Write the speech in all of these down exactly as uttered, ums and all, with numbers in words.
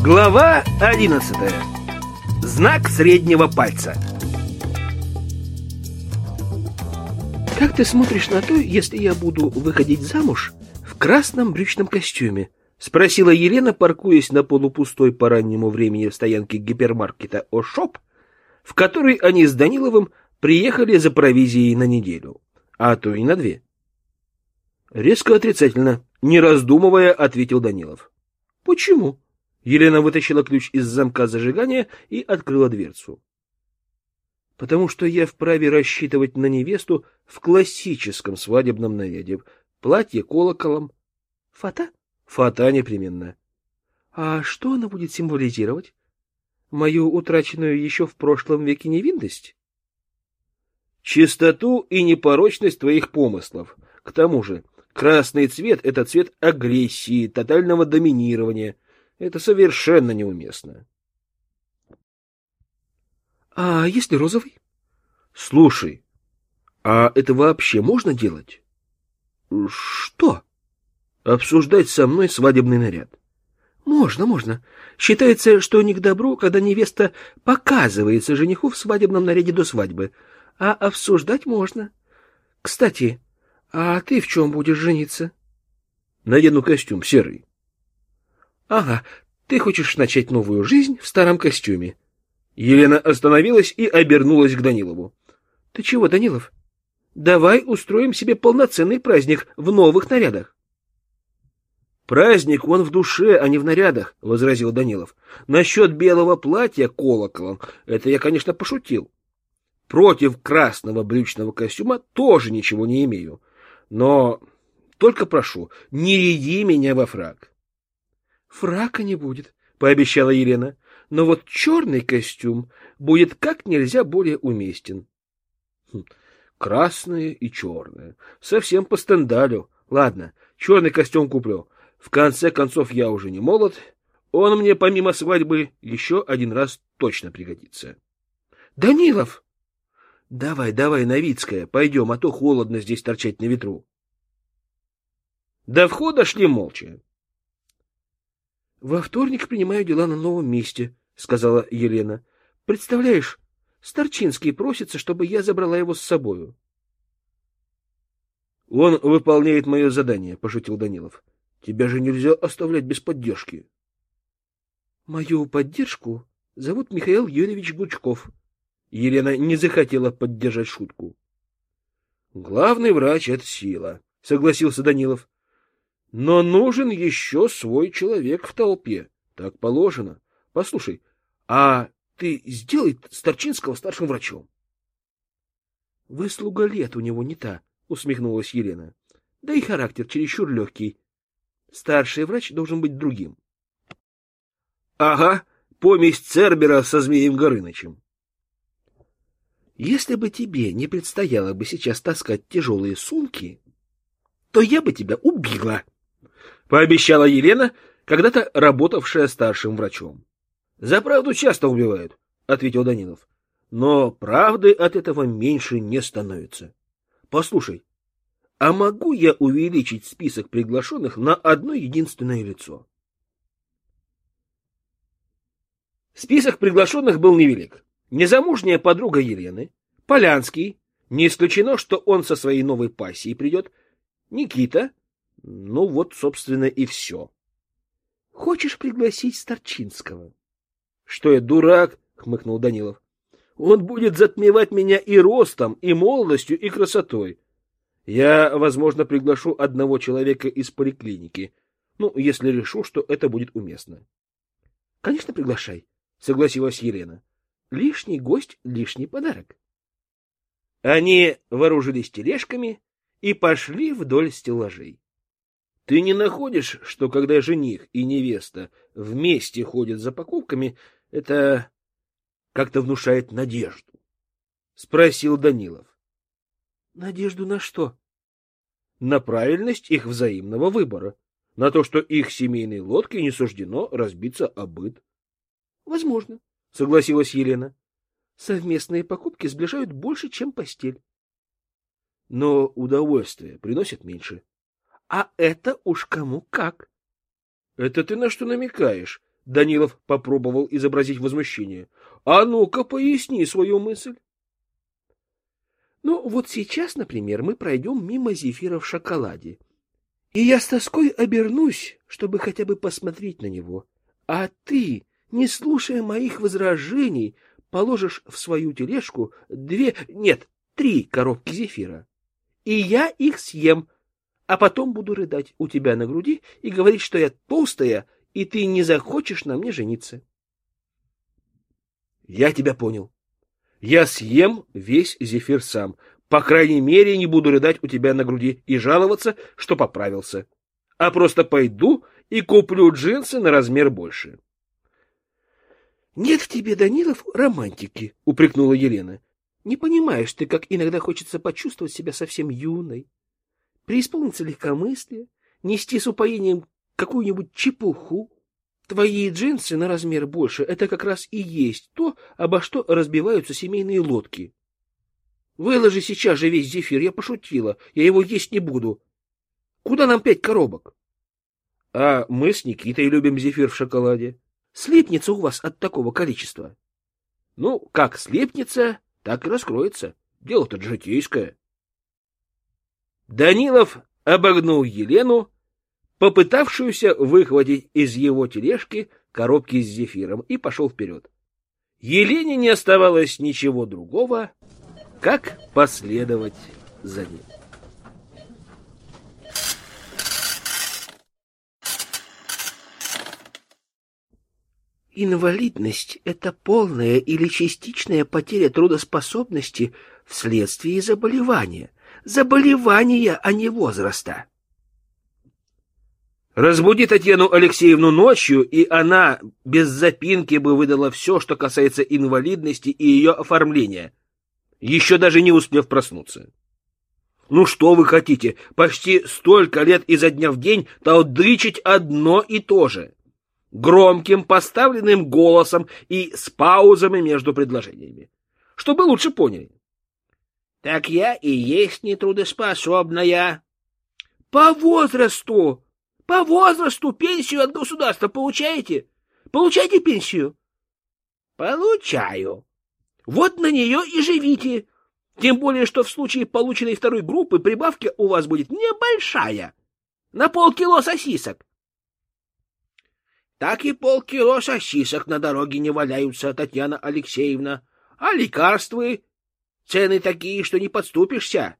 Глава одиннадцатая. Знак среднего пальца. «Как ты смотришь на то, если я буду выходить замуж в красном брючном костюме?» — спросила Елена, паркуясь на полупустой по раннему времени в стоянке гипермаркета «Ошоп», в который они с Даниловым приехали за провизией на неделю, а то и на две. Резко отрицательно, не раздумывая, ответил Данилов. «Почему?» Елена вытащила ключ из замка зажигания и открыла дверцу. «Потому что я вправе рассчитывать на невесту в классическом свадебном наряде. Платье колоколом. Фата? Фата непременно. А что она будет символизировать? Мою утраченную еще в прошлом веке невинность? Чистоту и непорочность твоих помыслов. К тому же, красный цвет — это цвет агрессии, тотального доминирования. Это совершенно неуместно. А если розовый? Слушай, а это вообще можно делать? Что? Обсуждать со мной свадебный наряд. Можно, можно. Считается, что не к добру, когда невеста показывается жениху в свадебном наряде до свадьбы. А обсуждать можно. Кстати, а ты в чем будешь жениться? Надену костюм серый. Ага, ты хочешь начать новую жизнь в старом костюме. Елена остановилась и обернулась к Данилову. Ты чего, Данилов? Давай устроим себе полноценный праздник в новых нарядах. Праздник он в душе, а не в нарядах, возразил Данилов. Насчет белого платья колоколом, это я, конечно, пошутил. Против красного брючного костюма тоже ничего не имею. Но только прошу, не ряди меня во фрак. Фрака не будет, пообещала Елена. Но вот черный костюм будет как нельзя более уместен. Хм, красное и черное. Совсем по стендалю. Ладно, черный костюм куплю. В конце концов, я уже не молод. Он мне помимо свадьбы еще один раз точно пригодится. Данилов! Давай, давай, Новицкая, пойдем, а то холодно здесь торчать на ветру. До входа шли молча. Во вторник принимаю дела на новом месте, сказала Елена. Представляешь, Старчинский просится, чтобы я забрала его с собою. Он выполняет мое задание, пошутил Данилов. Тебя же нельзя оставлять без поддержки. Мою поддержку зовут Михаил Юрьевич Гучков. Елена не захотела поддержать шутку. Главный врач — это сила, согласился Данилов. Но нужен еще свой человек в толпе. Так положено. Послушай, а ты сделай Старчинского старшим врачом. Выслуга лет у него не та, усмехнулась Елена. Да и характер чересчур легкий. Старший врач должен быть другим. Ага, помесь Цербера со Змеем Горынычем. Если бы тебе не предстояло бы сейчас таскать тяжелые сумки, то я бы тебя убила, пообещала Елена, когда-то работавшая старшим врачом. За правду часто убивают, ответил Данилов. Но правды от этого меньше не становится. Послушай, а могу я увеличить список приглашенных на одно единственное лицо? Список приглашенных был невелик. Незамужняя подруга Елены, Полянский, не исключено, что он со своей новой пассией придет, Никита, ну вот, собственно, и все. Хочешь пригласить Старчинского? Что я, дурак? — хмыкнул Данилов. Он будет затмевать меня и ростом, и молодостью, и красотой. Я, возможно, приглашу одного человека из поликлиники, ну, если решу, что это будет уместно. — Конечно, приглашай, — согласилась Елена. — Лишний гость — лишний подарок. Они вооружились тележками и пошли вдоль стеллажей. — Ты не находишь, что когда жених и невеста вместе ходят за покупками, это как-то внушает надежду? — спросил Данилов. — Надежду на что? — На правильность их взаимного выбора, на то, что их семейной лодке не суждено разбиться о быт. — Возможно, — согласилась Елена. — Совместные покупки сближают больше, чем постель. — Но удовольствие приносит меньше. — А это уж кому как. — Это ты на что намекаешь? Данилов попробовал изобразить возмущение. А ну-ка, поясни свою мысль. Ну, вот сейчас, например, мы пройдем мимо зефира в шоколаде. И я с тоской обернусь, чтобы хотя бы посмотреть на него. А ты, не слушая моих возражений, положишь в свою тележку две, нет, три коробки зефира. И я их съем, а потом буду рыдать у тебя на груди и говорить, что я толстая, и ты не захочешь на мне жениться. Я тебя понял. Я съем весь зефир сам. По крайней мере, не буду рыдать у тебя на груди и жаловаться, что поправился. А просто пойду и куплю джинсы на размер больше. — Нет в тебе, Данилов, романтики, — упрекнула Елена. — Не понимаешь ты, как иногда хочется почувствовать себя совсем юной, преисполниться легкомыслия, нести с упоением какую-нибудь чепуху. Твои джинсы на размер больше — это как раз и есть то, обо что разбиваются семейные лодки. Выложи сейчас же весь зефир, я пошутила, я его есть не буду. Куда нам пять коробок? А мы с Никитой любим зефир в шоколаде. Слипнется у вас от такого количества. Ну, как слипнется, так и раскроется. Дело-то житейское. Данилов обогнул Елену, попытавшуюся выхватить из его тележки коробки с зефиром, и пошел вперед. Елене не оставалось ничего другого, как последовать за ним. Инвалидность — это полная или частичная потеря трудоспособности вследствие заболевания. Заболевания, а не возраста. Разбуди Татьяну Алексеевну ночью, и она без запинки бы выдала все, что касается инвалидности и ее оформления, еще даже не успев проснуться. Ну что вы хотите, почти столько лет изо дня в день толдычить одно и то же, громким поставленным голосом и с паузами между предложениями, чтобы лучше поняли. Так я и есть нетрудоспособная. По возрасту! По возрасту пенсию от государства получаете? Получаете пенсию? Получаю. Вот на нее и живите. Тем более, что в случае полученной второй группы прибавка у вас будет небольшая. На полкило сосисок. Так и полкило сосисок на дороге не валяются, Татьяна Алексеевна. А лекарства? Цены такие, что не подступишься.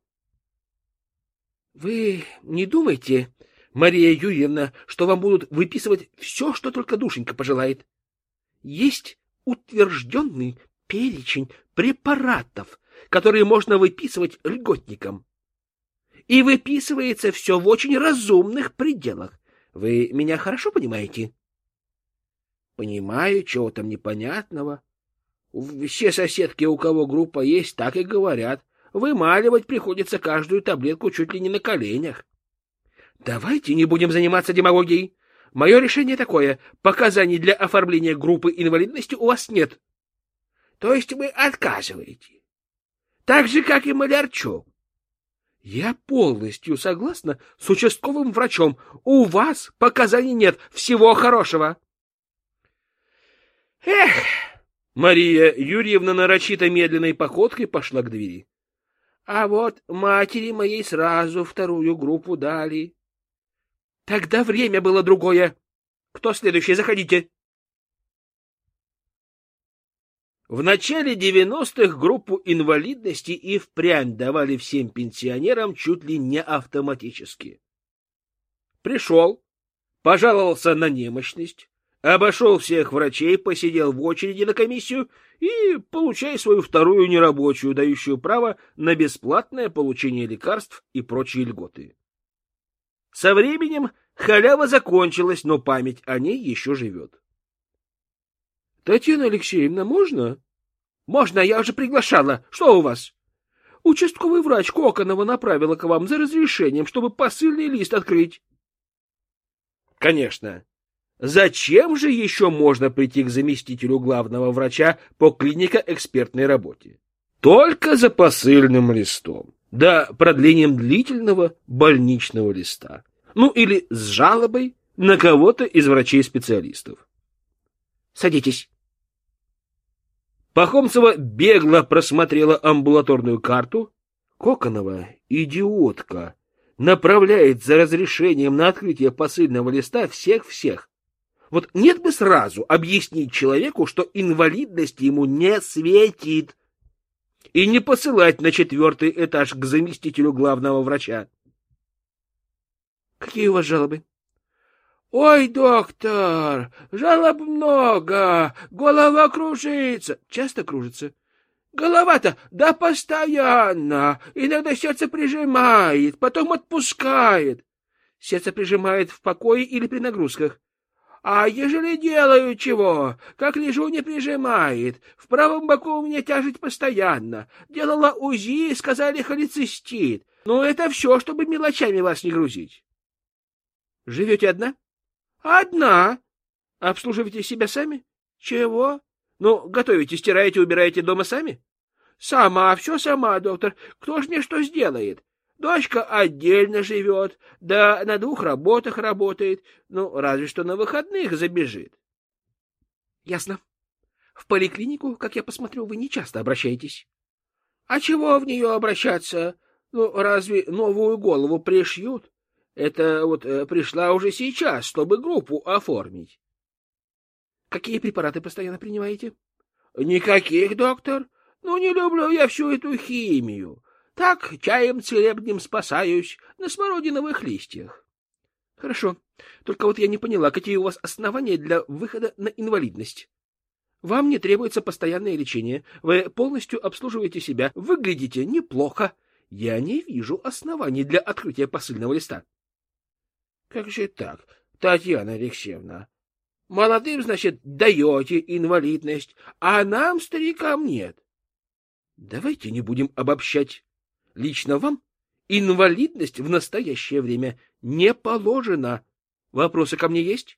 Вы не думайте, Мария Юрьевна, что вам будут выписывать все, что только душенька пожелает. Есть утвержденный перечень препаратов, которые можно выписывать льготникам. И выписывается все в очень разумных пределах. Вы меня хорошо понимаете? Понимаю, чего там непонятного. Все соседки, у кого группа есть, так и говорят. Вымаливать приходится каждую таблетку чуть ли не на коленях. Давайте не будем заниматься демагогией. Мое решение такое. Показаний для оформления группы инвалидности у вас нет. То есть вы отказываете. Так же, как и Малярчук. Я полностью согласна с участковым врачом. У вас показаний нет. Всего хорошего. Эх! Мария Юрьевна нарочито медленной походкой пошла к двери. А вот матери моей сразу вторую группу дали. Тогда время было другое. Кто следующий? Заходите. В начале девяностых группу инвалидности и впрямь давали всем пенсионерам чуть ли не автоматически. Пришел, пожаловался на немощность, обошел всех врачей, посидел в очереди на комиссию и получай свою вторую нерабочую, дающую право на бесплатное получение лекарств и прочие льготы. Со временем халява закончилась, но память о ней еще живет. — Татьяна Алексеевна, можно? — Можно, я уже приглашала. Что у вас? — Участковый врач Коконова направила к вам за разрешением, чтобы посыльный лист открыть. — Конечно. Зачем же еще можно прийти к заместителю главного врача по клинико-экспертной работе? Только за посыльным листом, да продлением длительного больничного листа. Ну или с жалобой на кого-то из врачей-специалистов. Садитесь. Пахомцева бегло просмотрела амбулаторную карту. Коконова, идиотка, направляет за разрешением на открытие посыльного листа всех-всех. Вот нет бы сразу объяснить человеку, что инвалидность ему не светит, и не посылать на четвертый этаж к заместителю главного врача. Какие у вас жалобы? Ой, доктор, жалоб много, голова кружится. Часто кружится? Голова-то, да постоянно, иногда сердце прижимает, потом отпускает. Сердце прижимает в покое или при нагрузках. А ежели делаю чего, как лежу, не прижимает. В правом боку у меня тяжесть постоянно. Делала УЗИ, сказали холецистит. Ну, это все, чтобы мелочами вас не грузить. Живете одна? Одна. Обслуживаете себя сами? Чего? Ну, готовите, стираете, убираете дома сами? Сама, все сама, доктор. Кто ж мне что сделает? Дочка отдельно живет, да на двух работах работает, ну, разве что на выходных забежит. Ясно. В поликлинику, как я посмотрю, вы не часто обращаетесь. А чего в нее обращаться? Ну, разве новую голову пришьют? Это вот э, пришла уже сейчас, чтобы группу оформить. Какие препараты постоянно принимаете? Никаких, доктор. Ну, не люблю я всю эту химию. Так, чаем целебным спасаюсь на смородиновых листьях. Хорошо. Только вот я не поняла, какие у вас основания для выхода на инвалидность. Вам не требуется постоянное лечение. Вы полностью обслуживаете себя. Выглядите неплохо. Я не вижу оснований для открытия посыльного листа. Как же так, Татьяна Алексеевна? Молодым, значит, даете инвалидность, а нам, старикам, нет. Давайте не будем обобщать. Лично вам инвалидность в настоящее время не положена. Вопросы ко мне есть?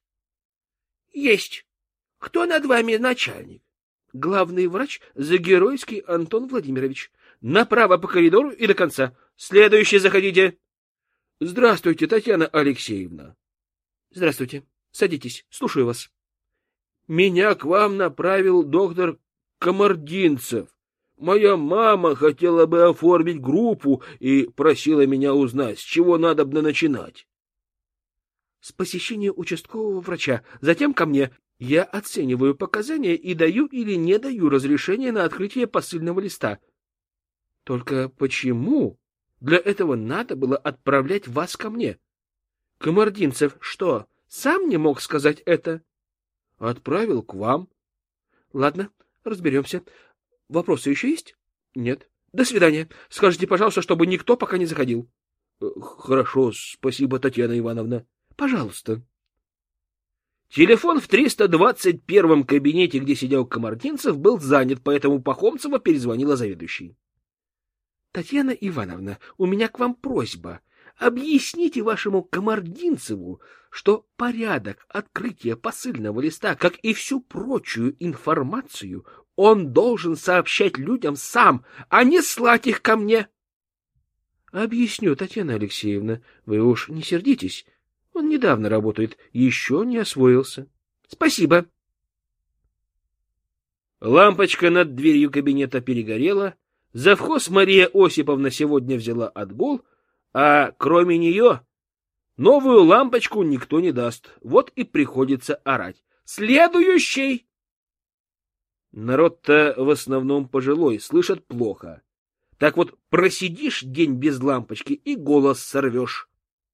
Есть. Кто над вами начальник? Главный врач Загеройский Антон Владимирович. Направо по коридору и до конца. Следующий заходите. Здравствуйте, Татьяна Алексеевна. Здравствуйте. Садитесь. Слушаю вас. Меня к вам направил доктор Комардинцев. Моя мама хотела бы оформить группу и просила меня узнать, с чего надобно начинать. С посещения участкового врача, затем ко мне. Я оцениваю показания и даю или не даю разрешение на открытие посыльного листа. Только почему для этого надо было отправлять вас ко мне? Комардинцев что, сам не мог сказать это? Отправил к вам. Ладно, разберемся. Вопросы еще есть? Нет. До свидания. Скажите, пожалуйста, чтобы никто пока не заходил. Хорошо, спасибо, Татьяна Ивановна. Пожалуйста. Телефон в триста двадцать первом кабинете, где сидел Комардинцев, был занят, поэтому Пахомцева перезвонила заведующей. Татьяна Ивановна, у меня к вам просьба. Объясните вашему Комардинцеву, что порядок открытия посыльного листа, как и всю прочую информацию, он должен сообщать людям сам, а не слать их ко мне. Объясню, Татьяна Алексеевна, вы уж не сердитесь. Он недавно работает, еще не освоился. Спасибо. Лампочка над дверью кабинета перегорела. Завхоз Мария Осиповна сегодня взяла отгул, а кроме нее новую лампочку никто не даст. Вот и приходится орать. Следующий! Народ-то в основном пожилой, слышат плохо. Так вот просидишь день без лампочки и голос сорвешь.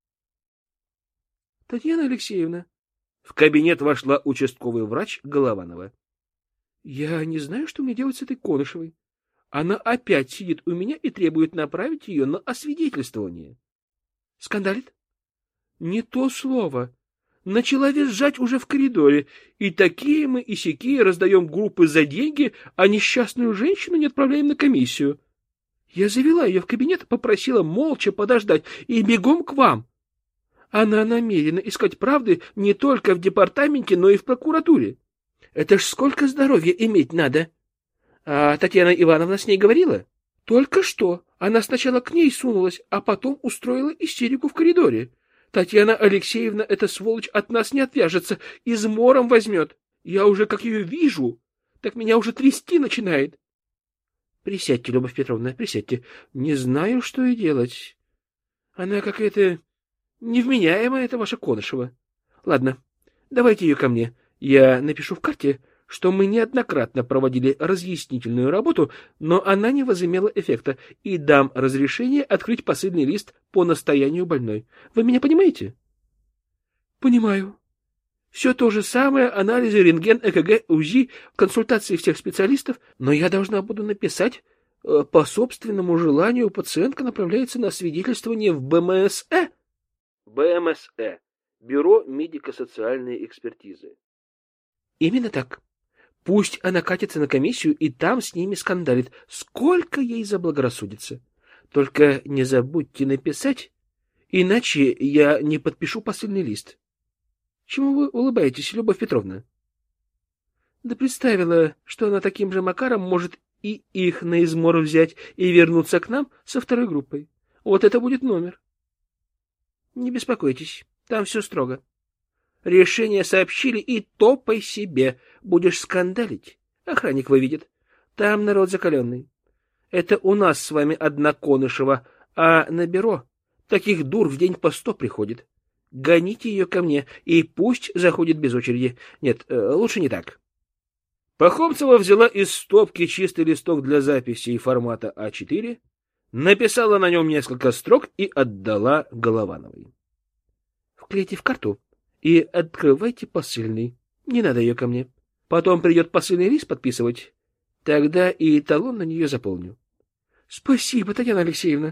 Татьяна Алексеевна. В кабинет вошла участковый врач Голованова. Я не знаю, что мне делать с этой Конышевой. Она опять сидит у меня и требует направить ее на освидетельствование. Скандалит? Не то слово. Начала визжать уже в коридоре. И такие мы и сякие раздаем группы за деньги, а несчастную женщину не отправляем на комиссию. Я завела ее в кабинет, попросила молча подождать и бегом к вам. Она намерена искать правды не только в департаменте, но и в прокуратуре. Это ж сколько здоровья иметь надо. А Татьяна Ивановна с ней говорила? Только что. Она сначала к ней сунулась, а потом устроила истерику в коридоре. Татьяна Алексеевна, эта сволочь, от нас не отвяжется, измором возьмет. Я уже как ее вижу, так меня уже трясти начинает. Присядьте, Любовь Петровна, присядьте. Не знаю, что и делать. Она какая-то невменяемая, эта ваша Конышева. Ладно, давайте ее ко мне. Я напишу в карте, что мы неоднократно проводили разъяснительную работу, но она не возымела эффекта, и дам разрешение открыть посыльный лист по настоянию больной. Вы меня понимаете? Понимаю. Все то же самое, анализы, рентген, ЭКГ, УЗИ, консультации всех специалистов, но я должна буду написать, по собственному желанию пациентка направляется на свидетельствование в БМСЭ. БМСЭ. Бюро медико-социальной экспертизы. Именно так. Пусть она катится на комиссию и там с ними скандалит. Сколько ей заблагорассудится. Только не забудьте написать, иначе я не подпишу посыльный лист. Чему вы улыбаетесь, Любовь Петровна? Да представила, что она таким же макаром может и их на измор взять и вернуться к нам со второй группой. Вот это будет номер. Не беспокойтесь, там все строго. Решение сообщили и топай себе. Будешь скандалить, охранник выведет. Там народ закаленный. Это у нас с вами одна Конышева, а на бюро таких дур в день по сто приходит. Гоните ее ко мне, и пусть заходит без очереди. Нет, лучше не так. Пахомцева взяла из стопки чистый листок для записей формата а четыре, написала на нем несколько строк и отдала Головановой. Вклейте в карту и открывайте посыльный. Не надо ее ко мне. Потом придет посыльный лист подписывать. Тогда и талон на нее заполню. Спасибо, Татьяна Алексеевна.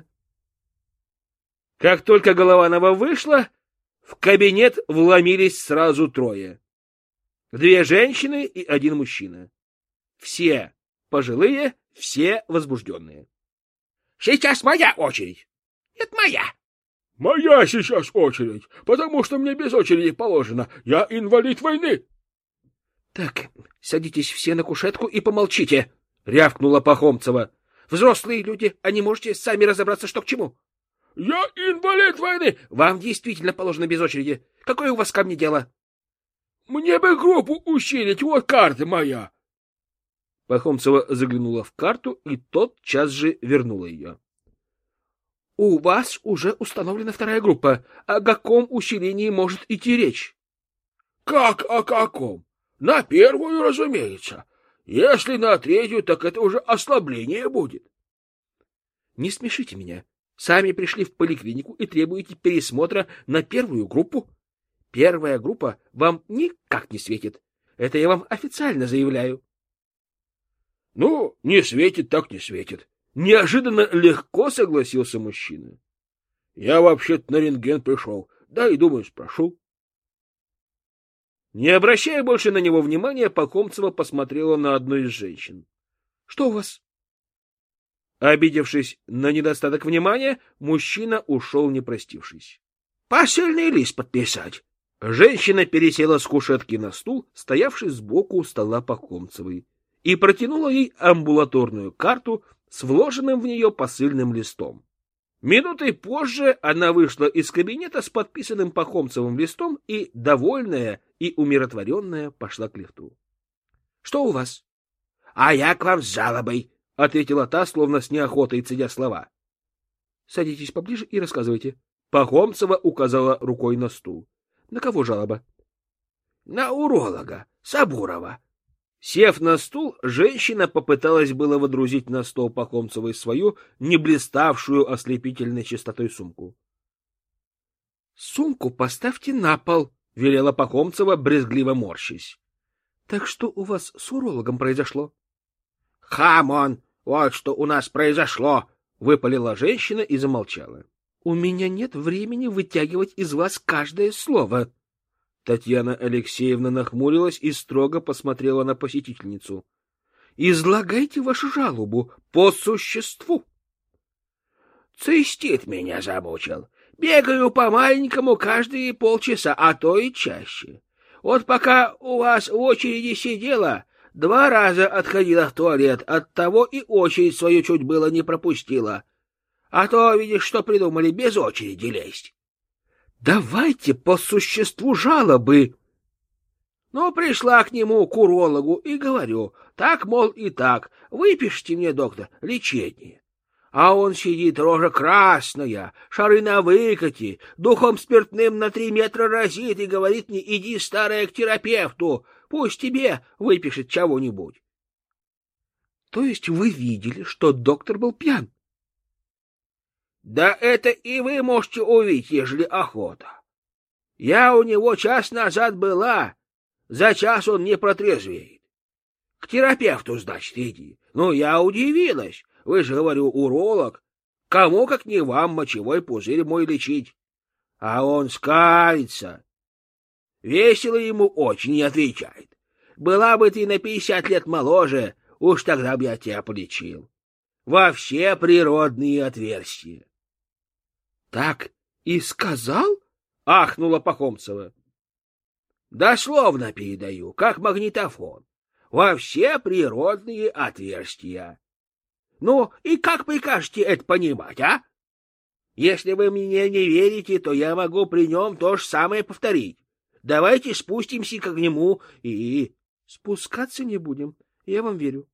Как только Голованова вышла, в кабинет вломились сразу трое. Две женщины и один мужчина. Все пожилые, все возбужденные. — Сейчас моя очередь. — Это моя. — Моя сейчас очередь, потому что мне без очереди положено. Я инвалид войны. — Так, садитесь все на кушетку и помолчите, — рявкнула Пахомцева. — Взрослые люди, а не можете сами разобраться, что к чему? — Я инвалид войны! — Вам действительно положено без очереди. Какое у вас ко мне дело? — Мне бы группу усилить, вот карта моя. Пахомцева заглянула в карту и тотчас же вернула ее. — У вас уже установлена вторая группа. О каком усилении может идти речь? — Как о каком? На первую, разумеется. Если на третью, так это уже ослабление будет. — Не смешите меня. Сами пришли в поликлинику и требуете пересмотра на первую группу. Первая группа вам никак не светит. Это я вам официально заявляю. — Ну, не светит, так не светит. Неожиданно легко согласился мужчина. — Я вообще-то на рентген пришел. Да и, думаю, спрошу. Не обращая больше на него внимания, Пахомцева посмотрела на одну из женщин. — Что у вас? Обидевшись на недостаток внимания, мужчина ушел, не простившись. — Посыльный лист подписать. Женщина пересела с кушетки на стул, стоявший сбоку стола Пахомцевой, и протянула ей амбулаторную карту с вложенным в нее посыльным листом. Минутой позже она вышла из кабинета с подписанным Пахомцевым листом и, довольная и умиротворенная, пошла к лифту. — Что у вас? — А я к вам с жалобой, — ответила та, словно с неохотой цедя слова. — Садитесь поближе и рассказывайте. Пахомцева указала рукой на стул. — На кого жалоба? — На уролога, Сабурова. Сев на стул, женщина попыталась было водрузить на стол Пахомцевой свою, не блиставшую ослепительной чистотой сумку. — Сумку поставьте на пол, — велела Пахомцева, брезгливо морщись. — Так что у вас с урологом произошло? — Хамон, вот что у нас произошло, — выпалила женщина и замолчала. — У меня нет времени вытягивать из вас каждое слово. Татьяна Алексеевна нахмурилась и строго посмотрела на посетительницу. — Излагайте вашу жалобу по существу. — Цистит меня замучил. Бегаю по-маленькому каждые полчаса, а то и чаще. Вот пока у вас в очереди сидела, два раза отходила в туалет, оттого и очередь свою чуть было не пропустила. А то, видишь, что придумали, без очереди лезть. — Давайте по существу жалобы. — Ну, пришла к нему, к урологу, и говорю, так, мол, и так, выпишите мне, доктор, лечение. А он сидит, рожа красная, шары на выкате, духом спиртным на три метра разит и говорит мне, иди, старая, к терапевту, пусть тебе выпишет чего-нибудь. То есть вы видели, что доктор был пьян? Да это и вы можете увидеть, ежели охота. Я у него час назад была, за час он не протрезвеет. К терапевту, значит, иди. Ну, я удивилась. Вы же, говорю, уролог. Кому, как не вам, мочевой пузырь мой лечить? А он скалится. Весело ему очень и отвечает. Была бы ты на пятьдесят лет моложе, уж тогда бы я тебя полечил. Во все природные отверстия. — Так и сказал? — ахнула Пахомцева. — Дословно передаю, как магнитофон. Во все природные отверстия. Ну, и как прикажете это понимать, а? Если вы мне не верите, то я могу при нем то же самое повторить. Давайте спустимся к нему и... Спускаться не будем, я вам верю.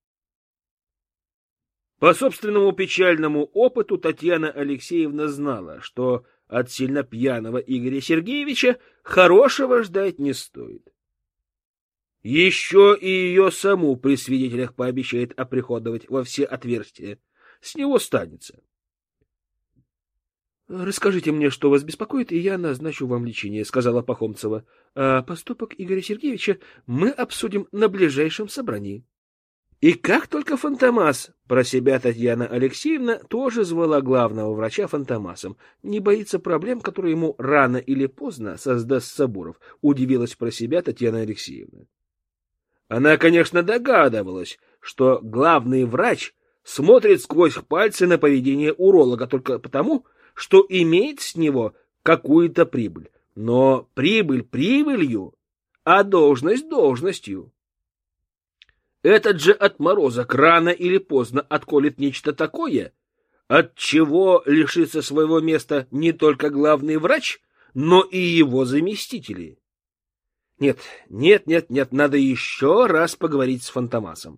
По собственному печальному опыту Татьяна Алексеевна знала, что от сильно пьяного Игоря Сергеевича хорошего ждать не стоит. Еще и ее саму при свидетелях пообещает оприходовать во все отверстия. С него станется. — Расскажите мне, что вас беспокоит, и я назначу вам лечение, — сказала Пахомцева. — А поступок Игоря Сергеевича мы обсудим на ближайшем собрании. И как только Фантомас, про себя Татьяна Алексеевна тоже звала главного врача Фантомасом, не боится проблем, которые ему рано или поздно создаст Сабуров, удивилась про себя Татьяна Алексеевна. Она, конечно, догадывалась, что главный врач смотрит сквозь пальцы на поведение уролога только потому, что имеет с него какую-то прибыль. Но прибыль прибылью, а должность должностью. Этот же отморозок рано или поздно отколет нечто такое, от чего лишится своего места не только главный врач, но и его заместители. Нет, нет, нет, нет, надо еще раз поговорить с Фантомасом.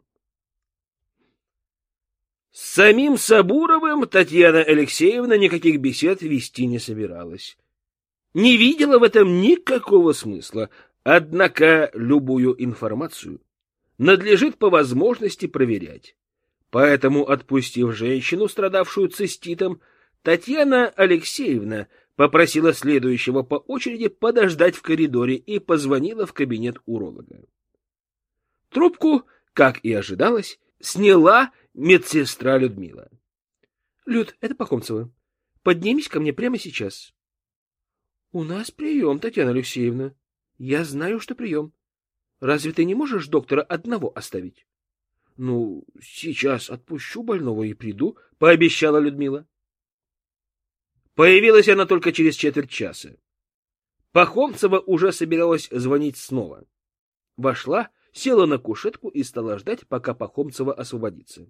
С самим Сабуровым Татьяна Алексеевна никаких бесед вести не собиралась. Не видела в этом никакого смысла, однако любую информацию надлежит по возможности проверять. Поэтому, отпустив женщину, страдавшую циститом, Татьяна Алексеевна попросила следующего по очереди подождать в коридоре и позвонила в кабинет уролога. Трубку, как и ожидалось, сняла медсестра Людмила. — Люд, это Пахомцева. Поднимись ко мне прямо сейчас. — У нас прием, Татьяна Алексеевна. Я знаю, что прием. Разве ты не можешь доктора одного оставить? — Ну, сейчас отпущу больного и приду, — пообещала Людмила. Появилась она только через четверть часа. Пахомцева уже собиралась звонить снова. Вошла, села на кушетку и стала ждать, пока Пахомцева освободится.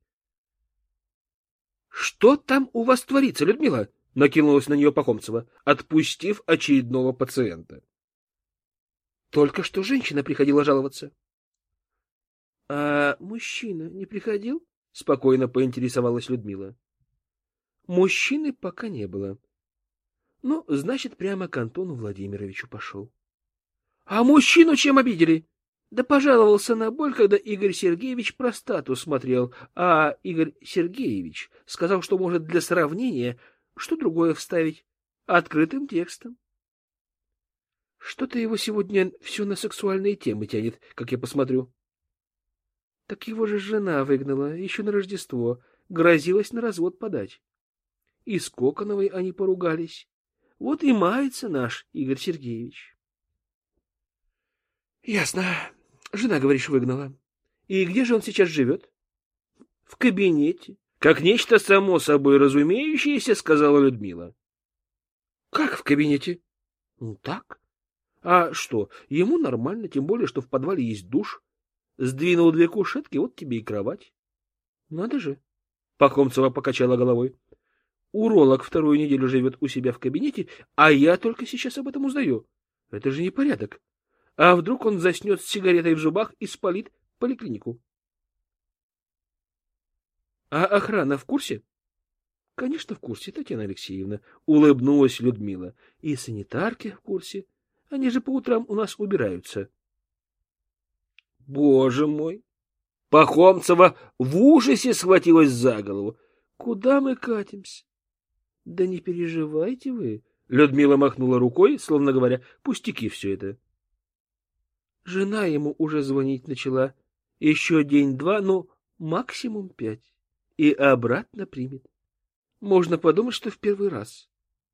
— Что там у вас творится, Людмила? — накинулась на нее Пахомцева, отпустив очередного пациента. Только что женщина приходила жаловаться. — А мужчина не приходил? — спокойно поинтересовалась Людмила. Мужчины пока не было. Ну, значит, прямо к Антону Владимировичу пошел. — А мужчину чем обидели? Да пожаловался на боль, когда Игорь Сергеевич простату смотрел, а Игорь Сергеевич сказал, что может для сравнения что другое вставить открытым текстом. Что-то его сегодня все на сексуальные темы тянет, как я посмотрю. Так его же жена выгнала еще на Рождество, грозилась на развод подать. И с Коконовой они поругались. Вот и мается наш Игорь Сергеевич. — Ясно. Жена, говоришь, выгнала. И где же он сейчас живет? — В кабинете. Как нечто само собой разумеющееся, сказала Людмила. — Как в кабинете? — Ну, так. А что, ему нормально, тем более, что в подвале есть душ. Сдвинул две кушетки, вот тебе и кровать. — Надо же. Пахомцева покачала головой. Уролог вторую неделю живет у себя в кабинете, а я только сейчас об этом узнаю. Это же непорядок. А вдруг он заснет с сигаретой в зубах и спалит поликлинику? А охрана в курсе? Конечно, в курсе, Татьяна Алексеевна, улыбнулась Людмила. И санитарки в курсе. Они же по утрам у нас убираются. Боже мой! Пахомцева в ужасе схватилась за голову. Куда мы катимся? Да не переживайте вы. Людмила махнула рукой, словно говоря, пустяки все это. Жена ему уже звонить начала. Еще день-два, ну, максимум пять. И обратно примет. Можно подумать, что в первый раз.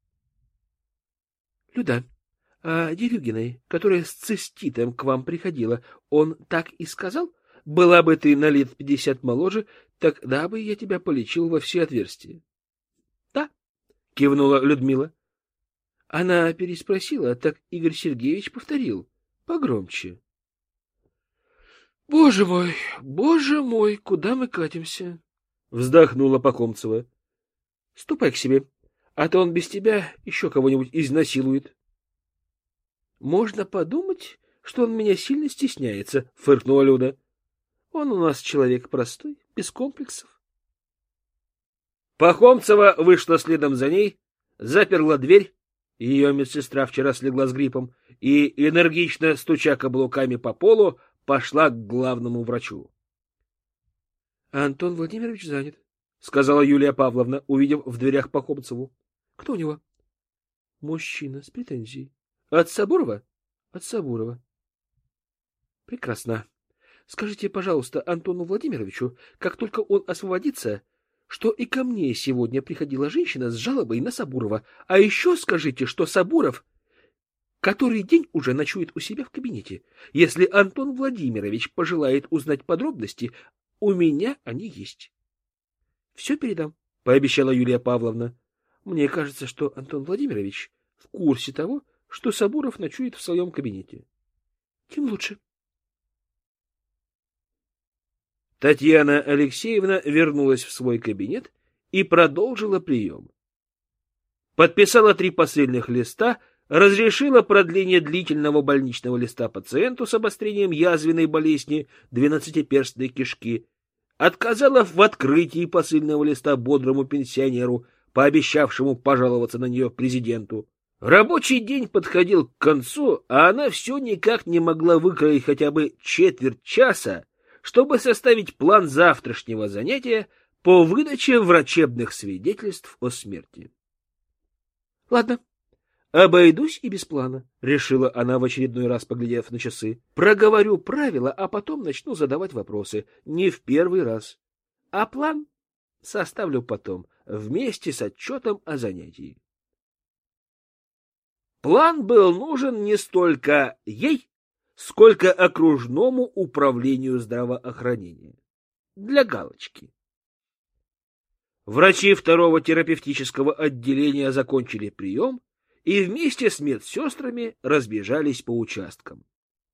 Люда, а Дерюгиной, которая с циститом к вам приходила, он так и сказал? Была бы ты на лет пятьдесят моложе, тогда бы я тебя полечил во все отверстия. — Да, — кивнула Людмила. Она переспросила, так Игорь Сергеевич повторил. Погромче. — Боже мой, боже мой, куда мы катимся? — вздохнула Пахомцева. — Ступай к себе, а то он без тебя еще кого-нибудь изнасилует. — Можно подумать, что он меня сильно стесняется, — фыркнула Люда. — Он у нас человек простой, без комплексов. Пахомцева вышла следом за ней, заперла дверь, ее медсестра вчера слегла с гриппом, и, энергично стуча каблуками по полу, пошла к главному врачу. — Антон Владимирович занят, — сказала Юлия Павловна, увидев в дверях Пахомцеву. — Кто у него? — Мужчина с претензией. — От Сабурова? — От Сабурова. — Прекрасно. Скажите, пожалуйста, Антону Владимировичу, как только он освободится, что и ко мне сегодня приходила женщина с жалобой на Сабурова. А еще скажите, что Сабуров который день уже ночует у себя в кабинете. Если Антон Владимирович пожелает узнать подробности, у меня они есть. — Все передам, — пообещала Юлия Павловна. — Мне кажется, что Антон Владимирович в курсе того, что Сабуров ночует в своем кабинете. Тем лучше. Татьяна Алексеевна вернулась в свой кабинет и продолжила прием. Подписала три посыльных листа, разрешила продление длительного больничного листа пациенту с обострением язвенной болезни двенадцатиперстной кишки, отказала в открытии посыльного листа бодрому пенсионеру, пообещавшему пожаловаться на нее президенту. Рабочий день подходил к концу, а она все никак не могла выкроить хотя бы четверть часа, чтобы составить план завтрашнего занятия по выдаче врачебных свидетельств о смерти. — Ладно, обойдусь и без плана, — решила она в очередной раз, поглядев на часы. — Проговорю правила, а потом начну задавать вопросы. Не в первый раз. А план составлю потом, вместе с отчетом о занятии. План был нужен не столько ей, сколько окружному управлению здравоохранения. Для галочки. Врачи второго терапевтического отделения закончили прием и вместе с медсестрами разбежались по участкам.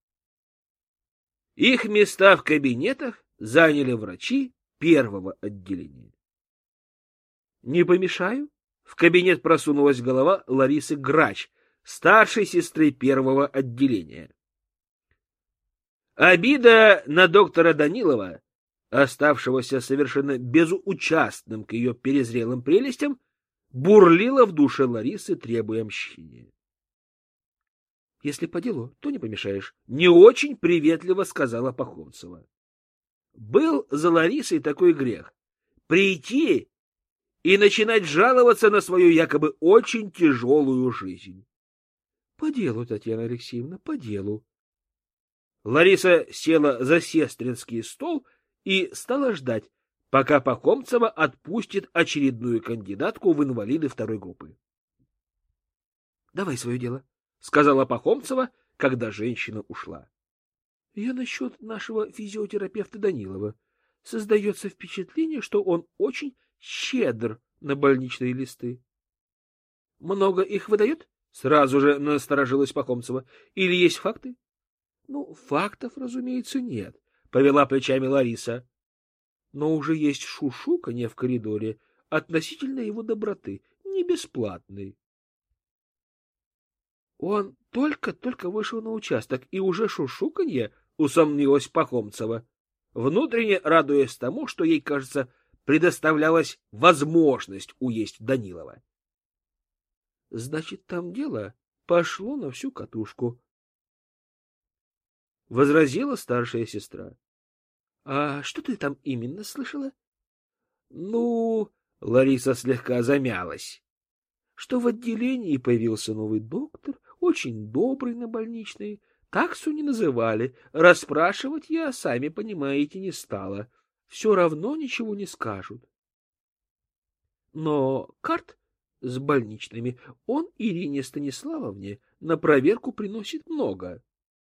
Их места в кабинетах заняли врачи первого отделения. — Не помешаю? — в кабинет просунулась голова Ларисы Грач, старшей сестры первого отделения. Обида на доктора Данилова, оставшегося совершенно безучастным к ее перезрелым прелестям, бурлила в душе Ларисы, требуя мщения. — Если по делу, то не помешаешь, — не очень приветливо сказала Пахомцева. Был за Ларисой такой грех — прийти и начинать жаловаться на свою якобы очень тяжелую жизнь. — По делу, Татьяна Алексеевна, по делу. Лариса села за сестринский стол и стала ждать, пока Пахомцева отпустит очередную кандидатку в инвалиды второй группы. — Давай свое дело, — сказала Пахомцева, когда женщина ушла. — Я насчет нашего физиотерапевта Данилова. Создается впечатление, что он очень щедр на больничные листы. — Много их выдает? — сразу же насторожилась Пахомцева. — Или есть факты? — Ну, фактов, разумеется, нет, — повела плечами Лариса. Но уже есть шушуканье в коридоре относительно его доброты, не бесплатной. Он только-только вышел на участок, и уже шушуканье, усомнилась Пахомцева, внутренне радуясь тому, что ей, кажется, предоставлялась возможность уесть Данилова. Значит, там дело пошло на всю катушку, — возразила старшая сестра. — А что ты там именно слышала? — Ну, — Лариса слегка замялась, — что в отделении появился новый доктор, очень добрый на больничной. Таксу не называли. Расспрашивать я, сами понимаете, не стала. Все равно ничего не скажут. Но карт с больничными он Ирине Станиславовне на проверку приносит много.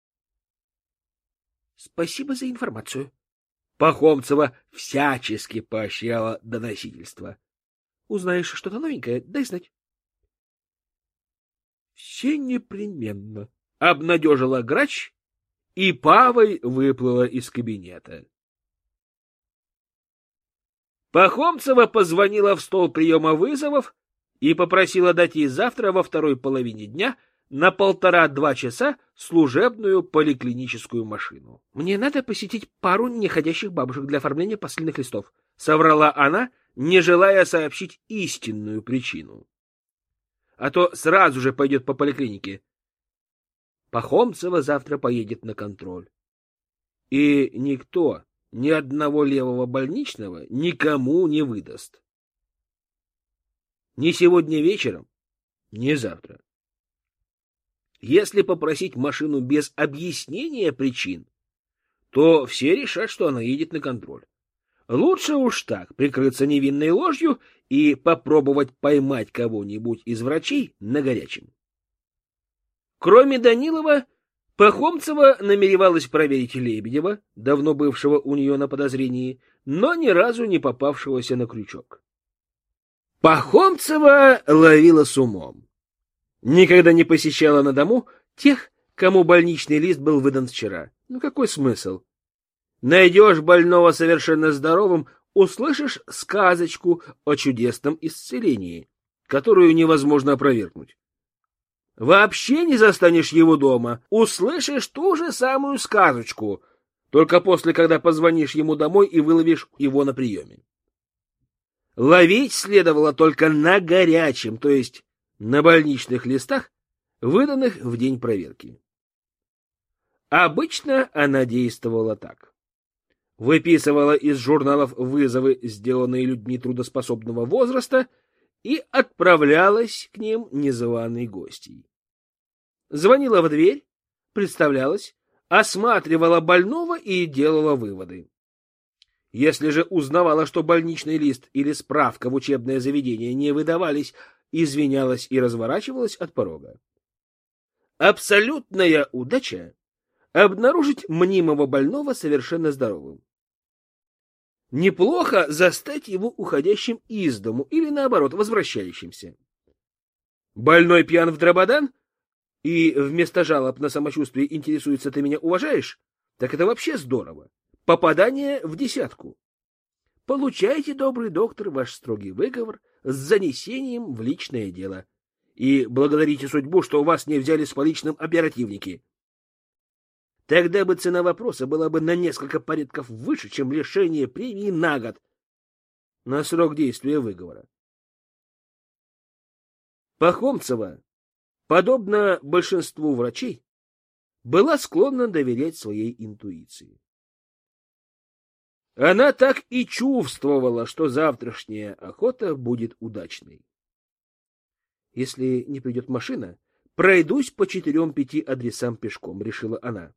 Спасибо за информацию. Пахомцева всячески поощряла доносительство. Узнаешь что-то новенькое, дай знать. Все непременно, — обнадежила Грач, и Павой выплыла из кабинета. Пахомцева позвонила в стол приема вызовов и попросила дать ей завтра во второй половине дня на полтора-два часа служебную поликлиническую машину. — Мне надо посетить пару неходящих бабушек для оформления посыльных листов, — соврала она, не желая сообщить истинную причину. А то сразу же пойдет по поликлинике. Пахомцева завтра поедет на контроль. И никто ни одного левого больничного никому не выдаст. Ни сегодня вечером, ни завтра. Если попросить машину без объяснения причин, то все решат, что она едет на контроль. Лучше уж так, прикрыться невинной ложью и попробовать поймать кого-нибудь из врачей на горячем. Кроме Данилова, Пахомцева намеревалась проверить Лебедева, давно бывшего у нее на подозрении, но ни разу не попавшегося на крючок. Пахомцева ловила с умом. Никогда не посещала на дому тех, кому больничный лист был выдан вчера. Ну какой смысл? Найдешь больного совершенно здоровым, услышишь сказочку о чудесном исцелении, которую невозможно опровергнуть. Вообще не застанешь его дома, услышишь ту же самую сказочку, только после, когда позвонишь ему домой и выловишь его на приеме. Ловить следовало только на горячем, то есть на больничных листах, выданных в день проверки. Обычно она действовала так. Выписывала из журналов вызовы, сделанные людьми трудоспособного возраста, и отправлялась к ним незваной гостьей. Звонила в дверь, представлялась, осматривала больного и делала выводы. Если же узнавала, что больничный лист или справка в учебное заведение не выдавались, извинялась и разворачивалась от порога. Абсолютная удача — обнаружить мнимого больного совершенно здоровым. Неплохо застать его уходящим из дому или, наоборот, возвращающимся. Больной пьян в драбадан и вместо жалоб на самочувствие интересуется: «Ты меня уважаешь?» Так это вообще здорово. Попадание в десятку. Получайте, добрый доктор, ваш строгий выговор с занесением в личное дело. И благодарите судьбу, что у вас не взяли с поличным оперативники. Тогда бы цена вопроса была бы на несколько порядков выше, чем лишение премии на год на срок действия выговора. Пахомцева, подобно большинству врачей, была склонна доверять своей интуиции. Она так и чувствовала, что завтрашняя охота будет удачной. Если не придет машина, пройдусь по четырем-пяти адресам пешком, решила она.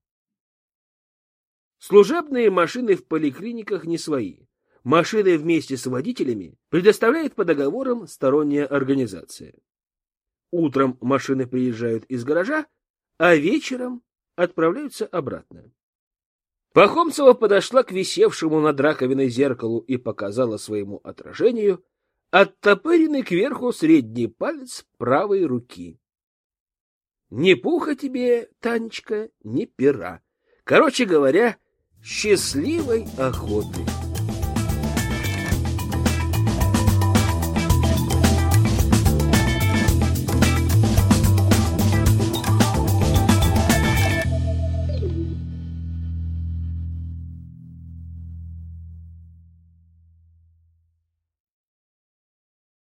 Служебные машины в поликлиниках не свои. Машины вместе с водителями предоставляет по договорам сторонняя организация. Утром машины приезжают из гаража, а вечером отправляются обратно. Пахомцева подошла к висевшему над раковиной зеркалу и показала своему отражению оттопыренный кверху средний палец правой руки. Ни пуха тебе, Танечка, ни пера. Короче говоря, счастливой охоты!